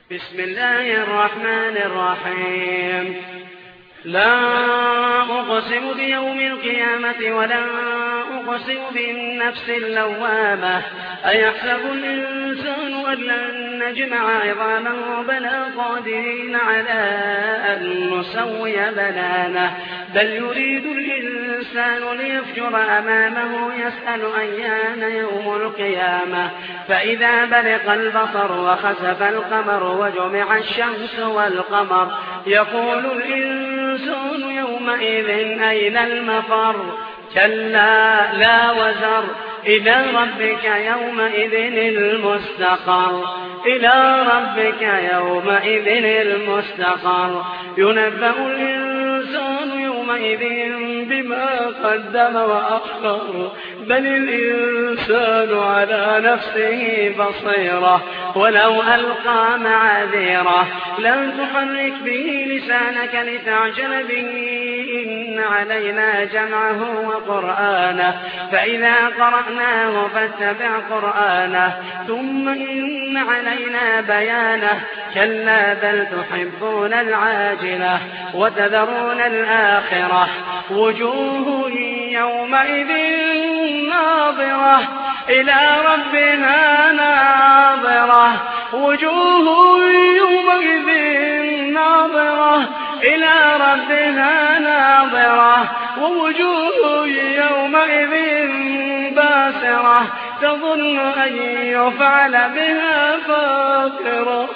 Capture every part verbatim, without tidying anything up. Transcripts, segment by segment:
بسم الله الرحمن الرحيم. لا أقسم بيوم القيامة ولا أقسم بالنفس اللوامة أيحسب الإنسان أن لن نجمع عظامه بلى قادرين على أن نسوي بنانه بل يريد الإنسان ليفجر أمامه يسأل أيان يوم القيامة فإذا برق البصر وخسف القمر وجمع الشمس والقمر يقول الإنسان يومئذ أين المفر كلا لا وزر إلى ربك يومئذ المستقر إلى ربك يومئذ المستقر ينبأ الإنسان يومئذ بما قدم وأخر بل الإنسان على نفسه بصيرة ولو ألقى معاذيره لن تحرك به لسانك لتعجل به إن علينا جمعه وقرآنه فإذا قرأناه فاتبع قرآنه ثم إن علينا بيانه كلا بل تحبون العاجلة وتذرون الآخرة وجوه يومئذ ناظرة إلى ربها ناظرة وجوه يومئذ ناظرة إلى ربها ناظرة ووجوه يومئذ باسرة تظن أن يفعل بها فاقرة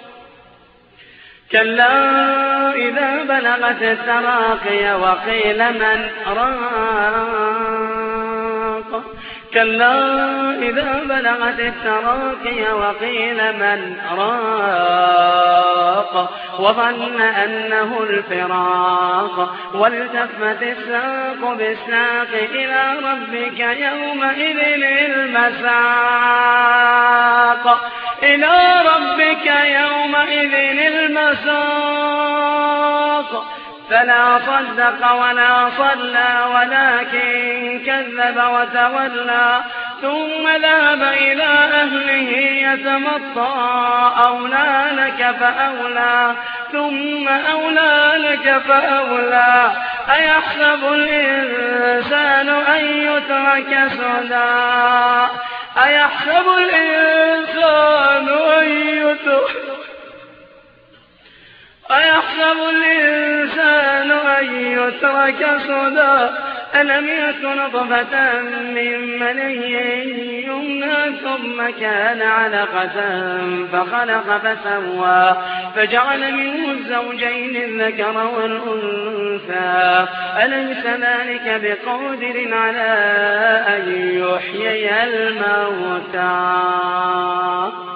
كلا إذا بلغت التراقي وقيل من راق كلا إذا بلغت التراقي وقيل من راق وظن أنه الفراق والتفت الساق بالساق إلى ربك يومئذ المساق إلى ربك يومئذ المساق فلا صدق ولا صلى ولكن كذب وتولى ثم ذهب إلى أهله يتمطى أولى لك فأولى ثم أولى لك فأولى أيحسب الإنسان أن يترك سدى أيحسب الإنسان أن يترك أيحسب الإنسان أن يترك سدى ألم يكن نطفة من مني يمنى ثم كان علقة فخلق فسوى فجعل منه الزوجين الذكر والأنثى أليس ذلك بقادر على أن يحيي الموتى